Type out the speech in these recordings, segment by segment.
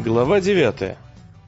Глава 9.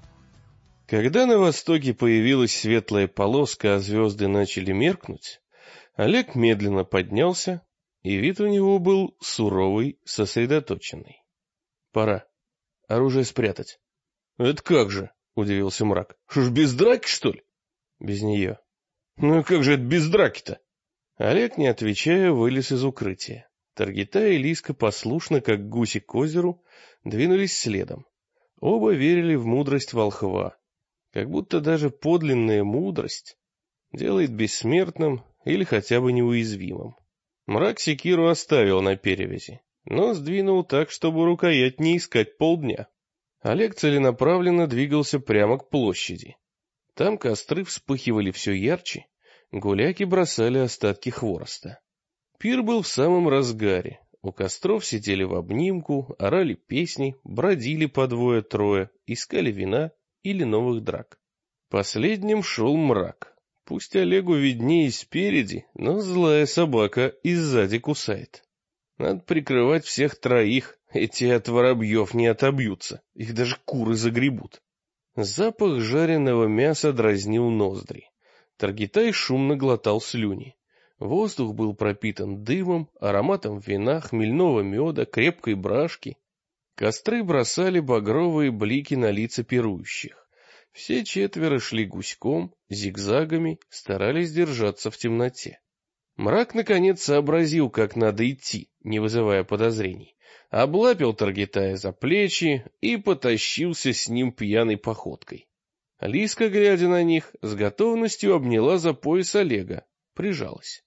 Когда на востоке появилась светлая полоска, а звезды начали меркнуть, Олег медленно поднялся, и вид у него был суровый, сосредоточенный. Пора. Оружие спрятать. — Это как же? — удивился мрак. — Что ж, без драки, что ли? — Без нее. — Ну как же это без драки-то? Олег, не отвечая, вылез из укрытия. Таргита и Лиска послушно, как гуси к озеру, двинулись следом. Оба верили в мудрость волхва, как будто даже подлинная мудрость делает бессмертным или хотя бы неуязвимым. Мрак секиру оставил на перевязи, но сдвинул так, чтобы рукоять не искать полдня. Олег целенаправленно двигался прямо к площади. Там костры вспыхивали все ярче, гуляки бросали остатки хвороста. Пир был в самом разгаре. У костров сидели в обнимку, орали песни, бродили по двое-трое, искали вина или новых драк. Последним шел мрак. Пусть Олегу виднее спереди, но злая собака и сзади кусает. Надо прикрывать всех троих, эти от воробьев не отобьются, их даже куры загребут. Запах жареного мяса дразнил ноздри. Таргитай шумно глотал слюни. Воздух был пропитан дымом, ароматом вина, хмельного меда, крепкой брашки. Костры бросали багровые блики на лица пирующих. Все четверо шли гуськом, зигзагами, старались держаться в темноте. Мрак наконец сообразил, как надо идти, не вызывая подозрений. Облапил Таргитая за плечи и потащился с ним пьяной походкой. Лиска, глядя на них, с готовностью обняла за пояс Олега, прижалась.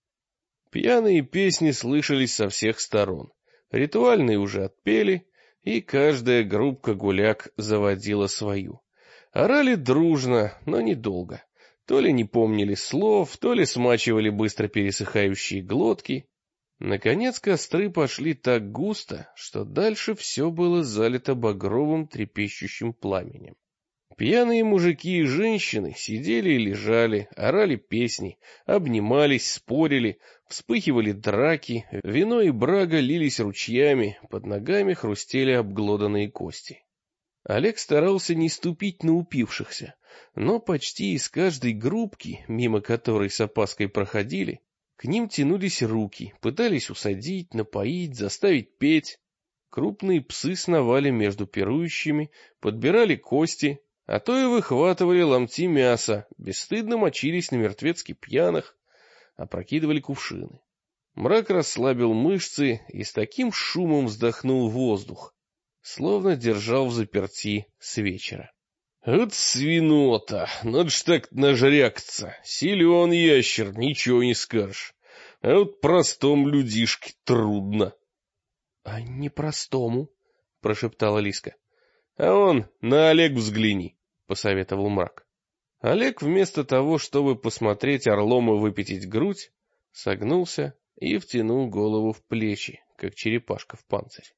Пьяные песни слышались со всех сторон. Ритуальные уже отпели, и каждая группка гуляк заводила свою. Орали дружно, но недолго. То ли не помнили слов, то ли смачивали быстро пересыхающие глотки. Наконец костры пошли так густо, что дальше все было залито багровым трепещущим пламенем. Пьяные мужики и женщины сидели и лежали, орали песни, обнимались, спорили, вспыхивали драки, вино и брага лились ручьями, под ногами хрустели обглоданные кости. Олег старался не ступить на упившихся, но почти из каждой группки, мимо которой с опаской проходили, к ним тянулись руки, пытались усадить, напоить, заставить петь. Крупные псы сновали между пирующими, подбирали кости, а то и выхватывали ломти мяса, бесстыдно мочились на мертвецки пьяных, опрокидывали кувшины. Мрак расслабил мышцы и с таким шумом вздохнул воздух, словно держал взаперти с вечера. Вот свинота, надо ж так нажрякаться, силен ящер, ничего не скажешь, а вот простому людишке трудно. — А не простому, — прошептала Лиска. — А он на Олег взгляни, — посоветовал мрак. Олег вместо того, чтобы посмотреть орлом и выпятить грудь, согнулся и втянул голову в плечи, как черепашка в панцирь.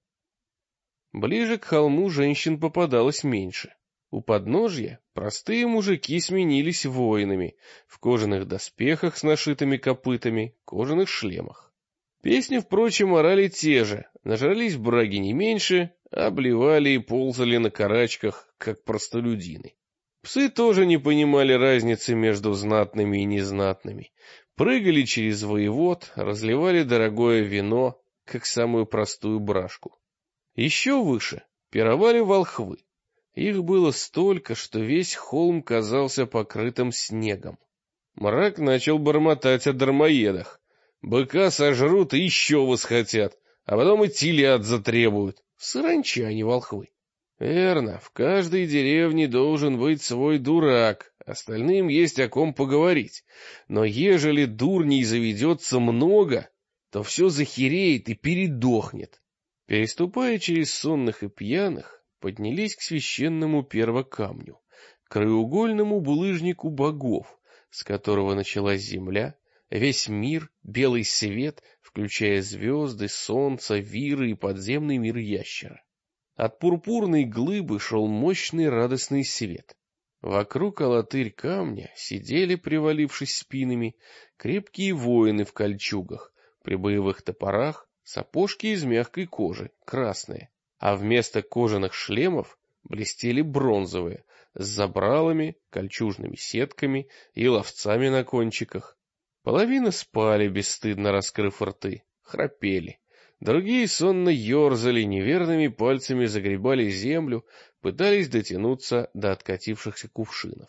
Ближе к холму женщин попадалось меньше. У подножья простые мужики сменились воинами в кожаных доспехах с нашитыми копытами, кожаных шлемах. Песни, впрочем, орали те же, нажрались браги не меньше, обливали и ползали на карачках, как простолюдины. Псы тоже не понимали разницы между знатными и незнатными, прыгали через воевод, разливали дорогое вино, как самую простую брашку. Еще выше пировали волхвы. Их было столько, что весь холм казался покрытым снегом. Мрак начал бормотать о дармоедах. Быка сожрут и еще восхотят, а потом и телят затребуют. Саранча, а не волхвы. Верно, в каждой деревне должен быть свой дурак, остальным есть о ком поговорить. Но ежели дурней заведется много, то все захереет и передохнет. Переступая через сонных и пьяных, поднялись к священному первокамню, краеугольному булыжнику богов, с которого началась земля, весь мир, белый свет, включая звезды, солнце, виры и подземный мир ящера. От пурпурной глыбы шел мощный радостный свет. Вокруг алатырь камня сидели, привалившись спинами, крепкие воины в кольчугах, при боевых топорах, сапожки из мягкой кожи, красные, а вместо кожаных шлемов блестели бронзовые, с забралами, кольчужными сетками и ловцами на кончиках. Половина спали, бесстыдно раскрыв рты, храпели. Другие сонно ерзали, неверными пальцами загребали землю, пытались дотянуться до откатившихся кувшинов.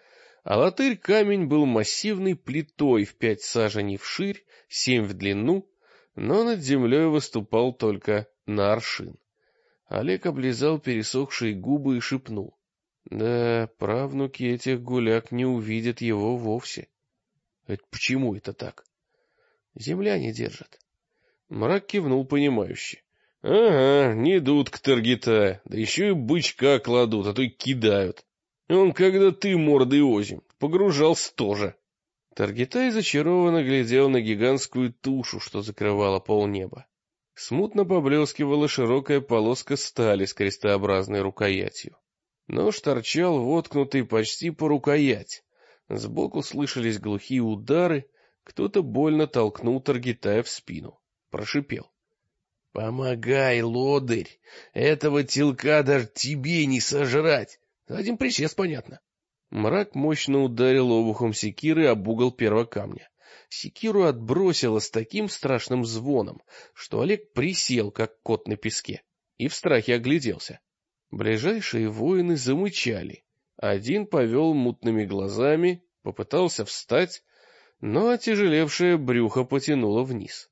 А латырь-камень был массивной плитой в 5 саженей вширь, 7 в длину, но над землей выступал только на аршин. Олег облизал пересохшие губы и шепнул: да, правнуки этих гуляк не увидят его вовсе. Это почему это так? Земля не держит. Мрак кивнул понимающе. Ага, не идут к Таргитаю, да еще и бычка кладут, а то и кидают. Он, когда ты мордой озим, погружался тоже. Таргитай зачарованно глядел на гигантскую тушу, что закрывала полнеба. Смутно поблескивала широкая полоска стали с крестообразной рукоятью. Нож торчал воткнутый почти по рукоять. Сбоку слышались глухие удары, кто-то больно толкнул Таргитая в спину. Прошипел: «Помогай, лодырь! Этого телка даже тебе не сожрать! Один присест, понятно!» Мрак мощно ударил обухом секиры об угол первого камня. Секиру отбросило с таким страшным звоном, что Олег присел, как кот на песке, и в страхе огляделся. Ближайшие воины замычали. Один повел мутными глазами, попытался встать, но отяжелевшее брюхо потянуло вниз.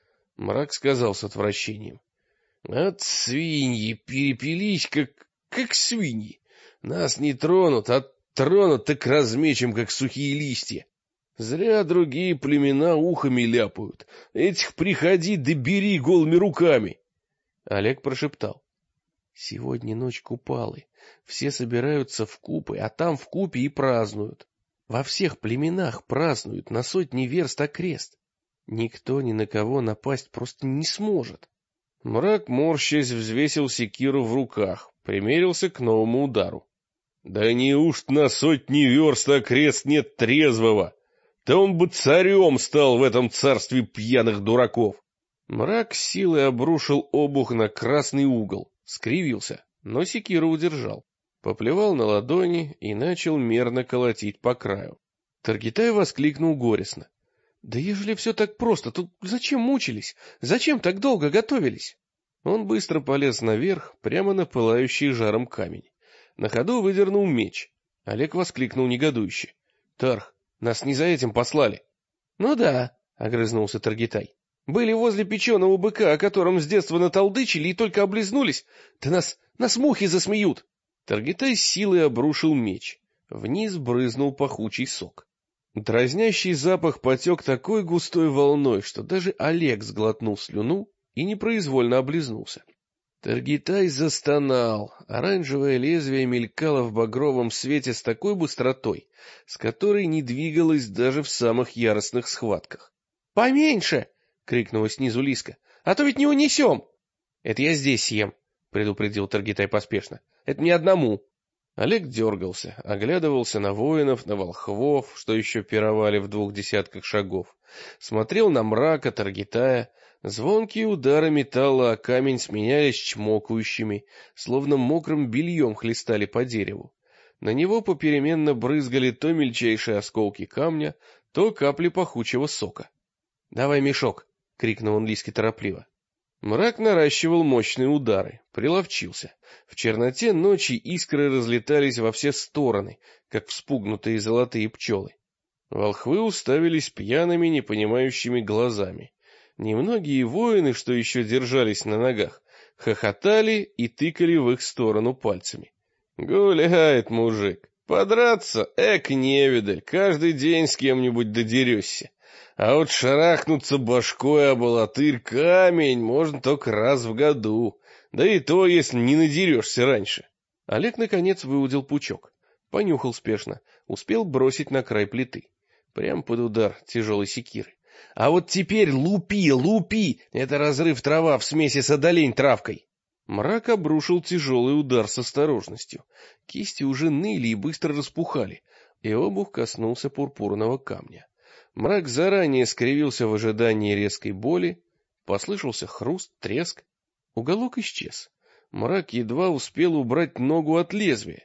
Мрак сказал с отвращением: «От свиньи перепились, как свиньи. Нас не тронут, а тронут, так размечем, как сухие листья. Зря другие племена ухами ляпают. Этих приходи да бери голыми руками». Олег прошептал: «Сегодня ночь Купалы. Все собираются в купы, а там в купе и празднуют. Во всех племенах празднуют на сотни верст окрест. Никто ни на кого напасть просто не сможет». Мрак, морщась, взвесил секиру в руках, примерился к новому удару. «Да неужто на сотни верст окрест нет трезвого? Да он бы царем стал в этом царстве пьяных дураков!» Мрак с силой обрушил обух на красный угол, скривился, но секиру удержал. Поплевал на ладони и начал мерно колотить по краю. Таргитай воскликнул горестно: «Да ежели все так просто, то зачем мучились? Зачем так долго готовились?» Он быстро полез наверх, прямо на пылающий жаром камень. На ходу выдернул меч. Олег воскликнул негодующе: «Тарх, нас не за этим послали». «Ну да», — огрызнулся Таргитай. «Были возле печеного быка, о котором с детства наталдычили и только облизнулись. Да нас мухи засмеют». Таргитай с силой обрушил меч. Вниз брызнул пахучий сок. Дразнящий запах потек такой густой волной, что даже Олег сглотнул слюну и непроизвольно облизнулся. Таргитай застонал. Оранжевое лезвие мелькало в багровом свете с такой быстротой, с которой не двигалось даже в самых яростных схватках. «Поменьше!» — крикнула снизу Лиска. «А то ведь не унесем!» «Это я здесь съем», — предупредил Таргитай поспешно. «Это мне одному». Олег дергался, оглядывался на воинов, на волхвов, что еще пировали в 20 шагов. Смотрел на Мрака, Таргитая. Звонкие удары металла о камень сменялись чмокающими, словно мокрым бельем хлестали по дереву. На него попеременно брызгали то мельчайшие осколки камня, то капли пахучего сока. «Давай мешок!» — крикнул он Лиске торопливо. Мрак наращивал мощные удары, приловчился. В черноте ночи искры разлетались во все стороны, как вспугнутые золотые пчелы. Волхвы уставились пьяными, непонимающими глазами. Немногие воины, что еще держались на ногах, хохотали и тыкали в их сторону пальцами. «Гуляет мужик! Подраться? Эк, невидаль! Каждый день с кем-нибудь додерешься! А вот шарахнуться башкой об латырь камень можно только раз в году, да и то, если не надерешься раньше». Олег, наконец, выудил пучок, понюхал спешно, успел бросить на край плиты, прямо под удар тяжелой секиры. «А вот теперь лупи, лупи! Это разрыв трава в смеси с одолень травкой!» Мрак обрушил тяжелый удар с осторожностью. Кисти уже ныли и быстро распухали, и обух коснулся пурпурного камня. Мрак заранее скривился в ожидании резкой боли. Послышался хруст, треск. Уголок исчез. Мрак едва успел убрать ногу от лезвия.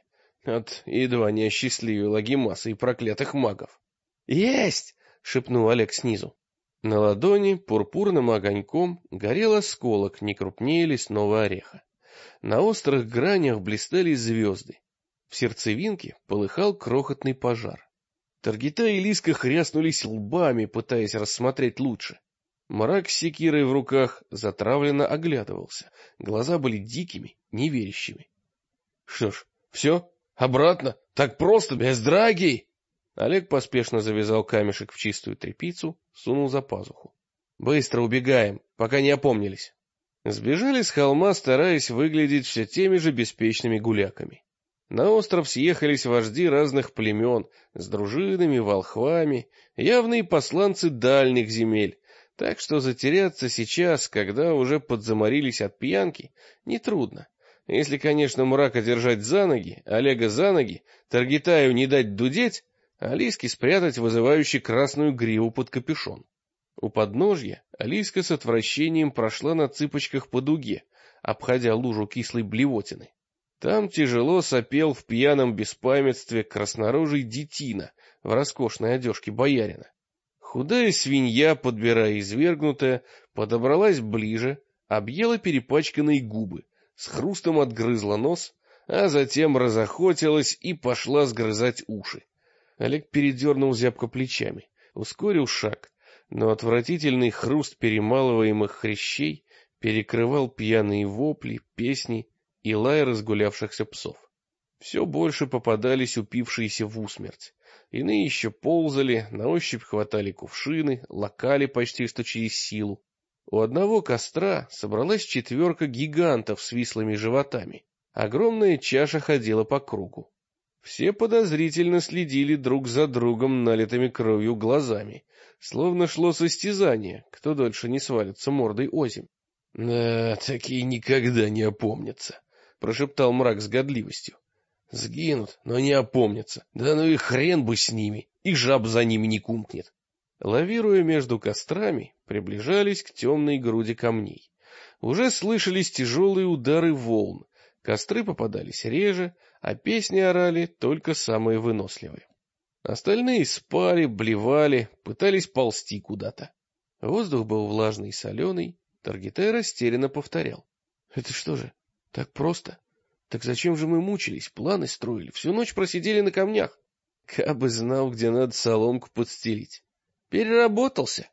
Едва не осчастливил Агимаса и проклятых магов. «Есть!» — шепнул Олег снизу. На ладони пурпурным огоньком горел осколок не крупнее лесного ореха. На острых гранях блистали звезды. В сердцевинке полыхал крохотный пожар. Таргита и Лиска хряснулись лбами, пытаясь рассмотреть лучше. Мрак с секирой в руках затравленно оглядывался. Глаза были дикими, неверящими. — Что ж, все? Обратно? Так просто, без драги? Олег поспешно завязал камешек в чистую тряпицу, сунул за пазуху. — Быстро убегаем, пока не опомнились. Сбежали с холма, стараясь выглядеть все теми же беспечными гуляками. На остров съехались вожди разных племен, с дружинами, волхвами, явные посланцы дальних земель, так что затеряться сейчас, когда уже подзаморились от пьянки, нетрудно. Если, конечно, Мрака держать за ноги, Олега за ноги, Таргитаю не дать дудеть, а Лиске спрятать вызывающий красную гриву под капюшон. У подножья Лиска с отвращением прошла на цыпочках по дуге, обходя лужу кислой блевотины. Там тяжело сопел в пьяном беспамятстве краснорожий детина в роскошной одежке боярина. Худая свинья, подбирая извергнутое, подобралась ближе, объела перепачканные губы, с хрустом отгрызла нос, а затем разохотилась и пошла сгрызать уши. Олег передернул зябко плечами, ускорил шаг, но отвратительный хруст перемалываемых хрящей перекрывал пьяные вопли, песни и лай разгулявшихся псов. Все больше попадались упившиеся в усмерть. Иные еще ползали, на ощупь хватали кувшины, лакали почти что через силу. У одного костра собралась 4 гигантов с вислыми животами. Огромная чаша ходила по кругу. Все подозрительно следили друг за другом налитыми кровью глазами, словно шло состязание, кто дольше не свалится мордой озимь. — Да, такие никогда не опомнятся, — прошептал Мрак с годливостью. — Сгинут, но не опомнятся. Да ну и хрен бы с ними, и жаб за ними не кумкнет. Лавируя между кострами, приближались к темной груди камней. Уже слышались тяжелые удары волн, костры попадались реже, а песни орали только самые выносливые. Остальные спали, блевали, пытались ползти куда-то. Воздух был влажный и соленый, Таргитай растерянно повторял. — Это что же, так просто? Так зачем же мы мучились, планы строили, всю ночь просидели на камнях? Кабы знал, где надо соломку подстелить. Переработался.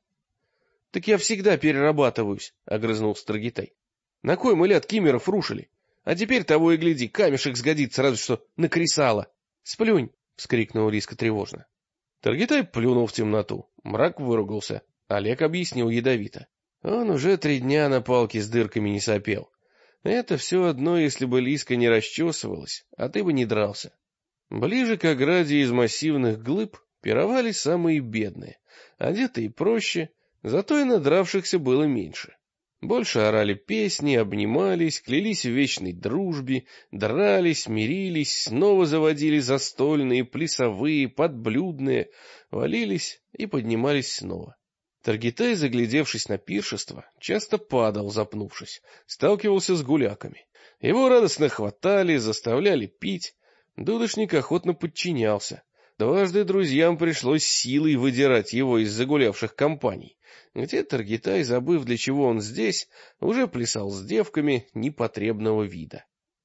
— Так я всегда перерабатываюсь, — огрызнулся Таргитай. — На кой мы ляд кимеров рушили? А теперь того и гляди, камешек сгодится, разве что на кресало. — Сплюнь, — вскрикнул Лиска тревожно. Таргитай плюнул в темноту, Мрак выругался, Олег объяснил ядовито. Он уже 3 дня на палке с дырками не сопел. Это все одно, если бы Лиска не расчесывалась, а ты бы не дрался. Ближе к ограде из массивных глыб пировали самые бедные, одетые проще, зато и надравшихся было меньше. Больше орали песни, обнимались, клялись в вечной дружбе, дрались, мирились, снова заводили застольные, плясовые, подблюдные, валились и поднимались снова. Таргитай, заглядевшись на пиршество, часто падал, запнувшись, сталкивался с гуляками. Его радостно хватали, заставляли пить. Дудошник охотно подчинялся. Дважды друзьям пришлось силой выдирать его из загулявших компаний, где Таргитай, забыв, для чего он здесь, уже плясал с девками непотребного вида.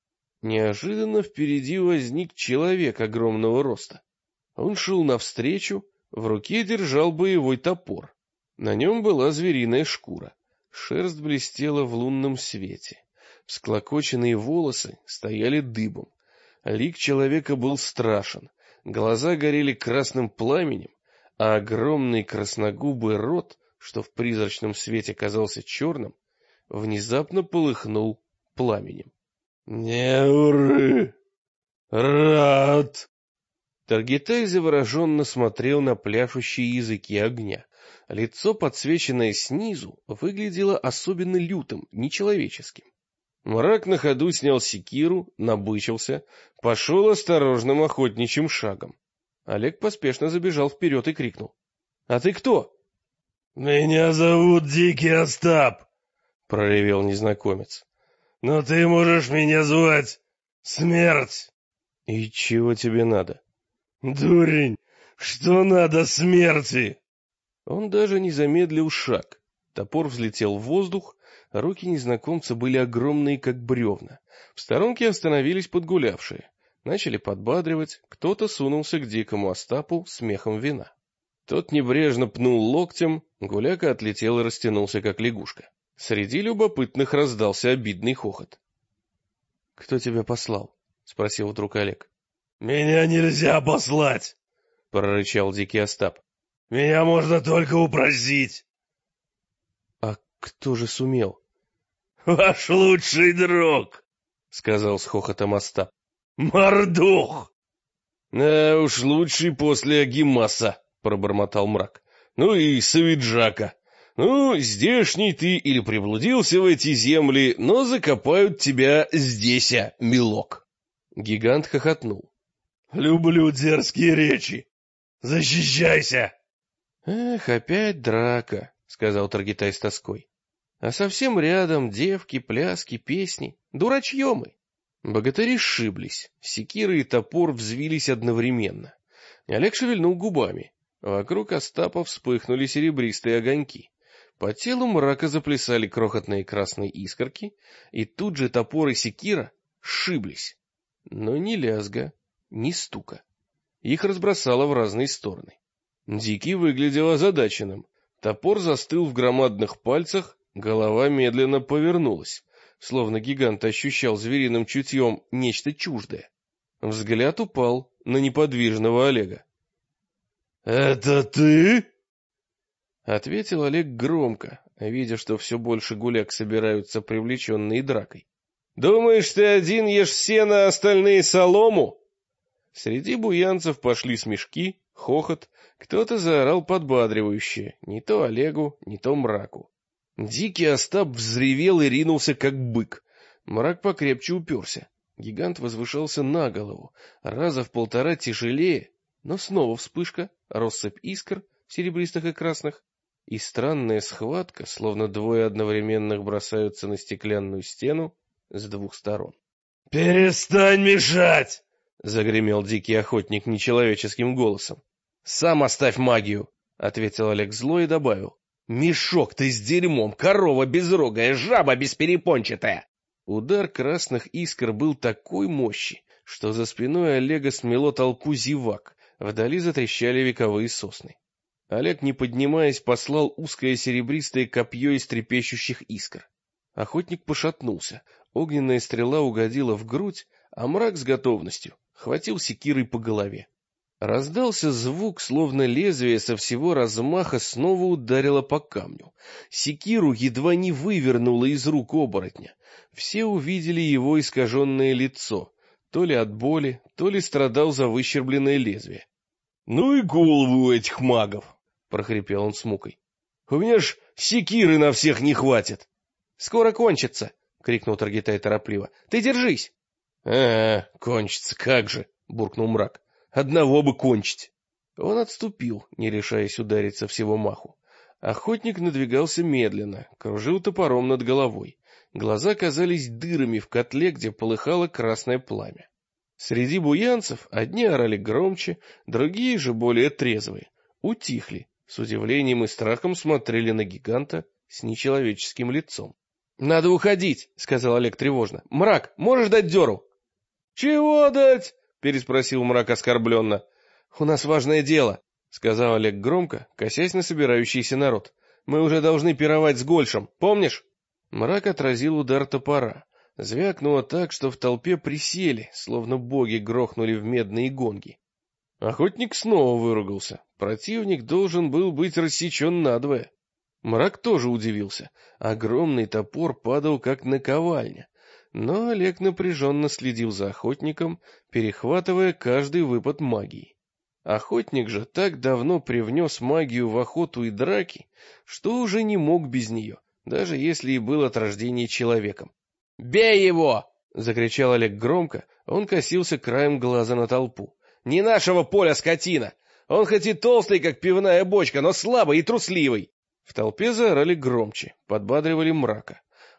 Неожиданно впереди возник человек огромного роста. Он шел навстречу, в руке держал боевой топор. На нем была звериная шкура, шерсть блестела в лунном свете, всклокоченные волосы стояли дыбом. Лик человека был страшен, глаза горели красным пламенем, а огромный красногубый рот, что в призрачном свете казался черным, внезапно полыхнул пламенем. — Неуры! Рад! Таргитай завороженно смотрел на пляшущие языки огня. Лицо, подсвеченное снизу, выглядело особенно лютым, нечеловеческим. Мрак на ходу снял секиру, набычился, пошел осторожным охотничьим шагом. Олег поспешно забежал вперед и крикнул. — А ты кто? — Меня зовут Дикий Остап, — проревел незнакомец. — Но ты можешь меня звать Смерть. И чего тебе надо? Дурень, что надо смерти? Он даже не замедлил шаг. Топор взлетел в воздух, руки незнакомца были огромные, как бревна. В сторонке остановились подгулявшие. Начали подбадривать, кто-то сунулся к дикому Остапу с мехом вина. Тот небрежно пнул локтем, гуляка отлетел и растянулся, как лягушка. Среди любопытных раздался обидный хохот. — Кто тебя послал? — спросил вдруг Олег. — Меня нельзя послать, — прорычал дикий Остап. — Меня можно только упросить. — А кто же сумел? — Ваш лучший друг, — сказал с хохотом Остап. — Мордух! — Да уж лучший после Агимаса, — пробормотал мрак. — Ну и Савиджака. Ну, здешний ты или приблудился в эти земли, но закопают тебя здесь, милок. Гигант хохотнул. — Люблю дерзкие речи. Защищайся! — Эх, опять драка, — сказал Таргитай с тоской. — А совсем рядом девки, пляски, песни. Дурачье мы. Богатыри сшиблись, секиры и топор взвились одновременно. Олег шевельнул губами. Вокруг Остапа вспыхнули серебристые огоньки. По телу мрака заплясали крохотные красные искорки, и тут же топор и секира сшиблись. Но ни лязга, ни стука. Их разбросало в разные стороны. Дикий выглядел озадаченным. Топор застыл в громадных пальцах, голова медленно повернулась, словно гигант ощущал звериным чутьем нечто чуждое. Взгляд упал на неподвижного Олега. — Это ты? — ответил Олег громко, видя, что все больше гуляк собираются, привлеченные дракой. — Думаешь, ты один ешь сено, а остальные солому? Среди буянцев пошли смешки, хохот, кто-то заорал подбадривающе, не то Олегу, не то мраку. Дикий Остап взревел и ринулся, как бык. Мрак покрепче уперся. Гигант возвышался на голову, раза в полтора тяжелее, но снова вспышка, россыпь искр, серебристых и красных, и странная схватка, словно двое одновременных бросаются на стеклянную стену с двух сторон. — Перестань мешать! — загремел дикий охотник нечеловеческим голосом. — Сам оставь магию, — ответил Олег зло и добавил. — Мешок ты с дерьмом, корова безрогая, жаба бесперепончатая! Удар красных искр был такой мощи, что за спиной Олега смело толпу зевак, вдали затрещали вековые сосны. Олег, не поднимаясь, послал узкое серебристое копье из трепещущих искр. Охотник пошатнулся, огненная стрела угодила в грудь, а мрак с готовностью хватил секирой по голове. Раздался звук, словно лезвие со всего размаха снова ударило по камню. Секиру едва не вывернуло из рук оборотня. Все увидели его искаженное лицо, то ли от боли, то ли страдал за выщербленное лезвие. — Ну и головы у этих магов! — прохрипел он с мукой. — У меня ж секиры на всех не хватит! — Скоро кончится! — крикнул Таргитай торопливо. — Ты держись! — кончится, как же! — буркнул мрак. — Одного бы кончить! Он отступил, не решаясь ударить со всего маху. Охотник надвигался медленно, кружил топором над головой. Глаза казались дырами в котле, где полыхало красное пламя. Среди буянцев одни орали громче, другие же более трезвые. Утихли, с удивлением и страхом смотрели на гиганта с нечеловеческим лицом. — Надо уходить, — сказал Олег тревожно. — Мрак, можешь дать дёру? — Чего дать? — переспросил мрак оскорбленно. — У нас важное дело, — сказал Олег громко, косясь на собирающийся народ. — Мы уже должны пировать с Гольшем, помнишь? Мрак отразил удар топора. Звякнуло так, что в толпе присели, словно боги грохнули в медные гонги. Охотник снова выругался. Противник должен был быть рассечен надвое. Мрак тоже удивился. Огромный топор падал, как наковальня. Но Олег напряженно следил за охотником, перехватывая каждый выпад магии. Охотник же так давно привнес магию в охоту и драки, что уже не мог без нее, даже если и был от рождения человеком. «Бей его!» — закричал Олег громко, он косился краем глаза на толпу. «Не нашего поля, скотина! Он хоть и толстый, как пивная бочка, но слабый и трусливый!» В толпе заорали громче, подбадривали мрака.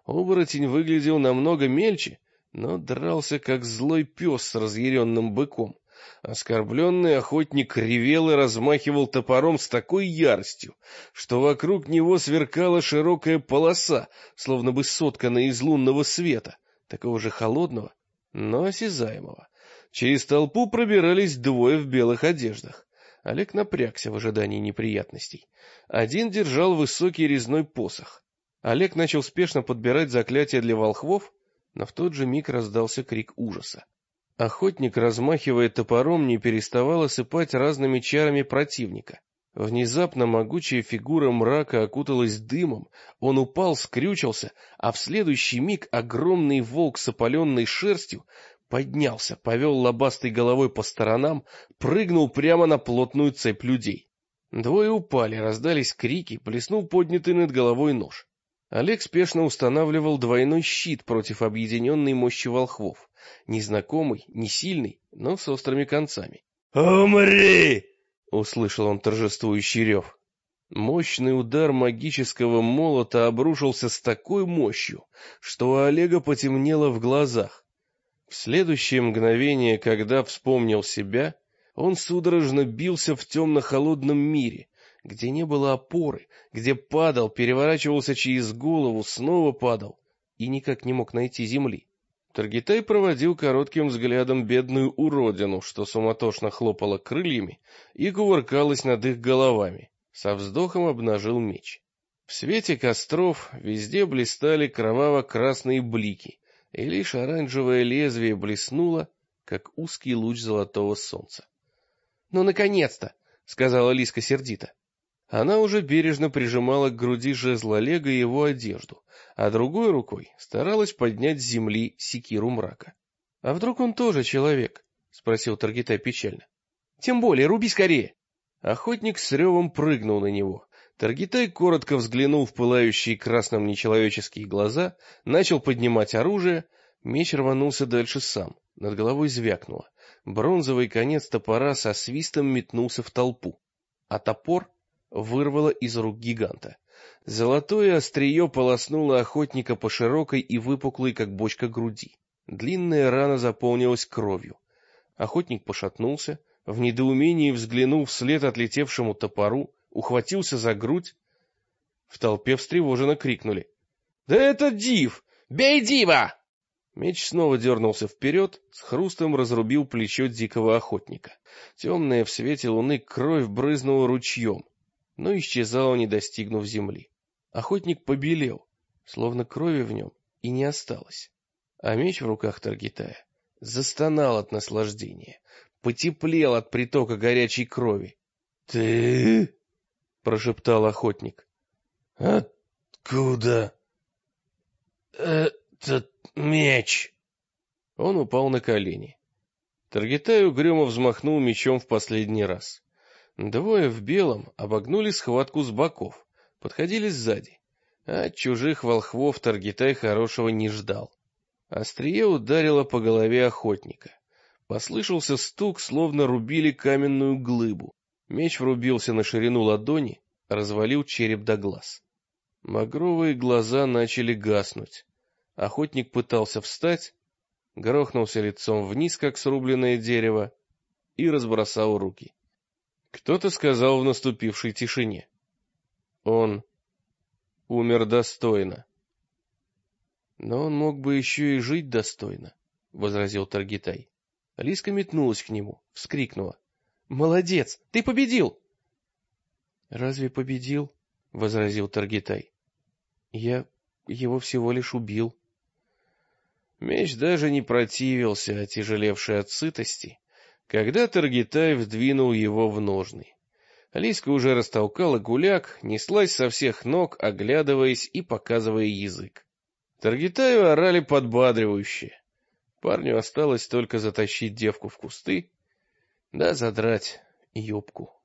Оборотень выглядел намного мельче, но дрался, как злой пес с разъяренным быком. Оскорбленный охотник ревел и размахивал топором с такой яростью, что вокруг него сверкала широкая полоса, словно бы сотканная из лунного света, такого же холодного, но осязаемого. Через толпу пробирались двое в белых одеждах. Олег напрягся в ожидании неприятностей. Один держал высокий резной посох. Олег начал спешно подбирать заклятия для волхвов, но в тот же миг раздался крик ужаса. Охотник, размахивая топором, не переставал осыпать разными чарами противника. Внезапно могучая фигура мрака окуталась дымом, он упал, скрючился, а в следующий миг огромный волк с опаленной шерстью поднялся, повел лобастой головой по сторонам, прыгнул прямо на плотную цепь людей. Двое упали, раздались крики, блеснул поднятый над головой нож. Олег спешно устанавливал двойной щит против объединенной мощи волхвов. Незнакомый, не сильный, но с острыми концами. «Умри!» — услышал он торжествующий рев. Мощный удар магического молота обрушился с такой мощью, что у Олега потемнело в глазах. В следующее мгновение, когда вспомнил себя, он судорожно бился в темно-холодном мире, где не было опоры, где падал, переворачивался через голову, снова падал и никак не мог найти земли. Таргитай проводил коротким взглядом бедную уродину, что суматошно хлопала крыльями и кувыркалась над их головами. Со вздохом обнажил меч. В свете костров везде блистали кроваво-красные блики, и лишь оранжевое лезвие блеснуло, как узкий луч золотого солнца. — Ну, наконец-то! — сказала Лиска сердито. Она уже бережно прижимала к груди жезл Олега и его одежду, а другой рукой старалась поднять с земли секиру мрака. — А вдруг он тоже человек? — спросил Таргитай печально. — Тем более, руби скорее! Охотник с ревом прыгнул на него. Таргитай коротко взглянул в пылающие красным нечеловеческие глаза, начал поднимать оружие, меч рванулся дальше сам, над головой звякнуло. Бронзовый конец топора со свистом метнулся в толпу, а топор вырвало из рук гиганта. Золотое острие полоснуло охотника по широкой и выпуклой, как бочка, груди. Длинная рана заполнилась кровью. Охотник пошатнулся, в недоумении взглянул вслед отлетевшему топору, ухватился за грудь. В толпе встревоженно крикнули: — Да это Див! Бей Дива! Меч снова дернулся вперед, с хрустом разрубил плечо дикого охотника. Темная в свете луны кровь брызнула ручьем, но исчезала, не достигнув земли. Охотник побелел, словно крови в нем и не осталось. А меч в руках Таргитая застонал от наслаждения, потеплел от притока горячей крови. — Ты? — прошептал охотник. — Откуда этот меч? Он упал на колени. Таргитай угрюмо взмахнул мечом в последний раз. Двое в белом обогнули схватку с боков, подходили сзади. А от чужих волхвов Таргитай хорошего не ждал. Острие ударило по голове охотника. Послышался стук, словно рубили каменную глыбу. Меч врубился на ширину ладони, развалил череп до глаз. Багровые глаза начали гаснуть. Охотник пытался встать, грохнулся лицом вниз, как срубленное дерево, и разбросал руки. Кто-то сказал в наступившей тишине: он умер достойно. Но он мог бы еще и жить достойно, — возразил Таргитай. Лиска метнулась к нему, вскрикнула: — Молодец, ты победил! — Разве победил? — возразил Таргитай. — Я его всего лишь убил. Меч даже не противился, отяжелевший от сытости, когда Таргитай вдвинул его в ножны. Лиска уже растолкала гуляк, неслась со всех ног, оглядываясь и показывая язык. Таргитаю орали подбадривающе. Парню осталось только затащить девку в кусты, да задрать юбку.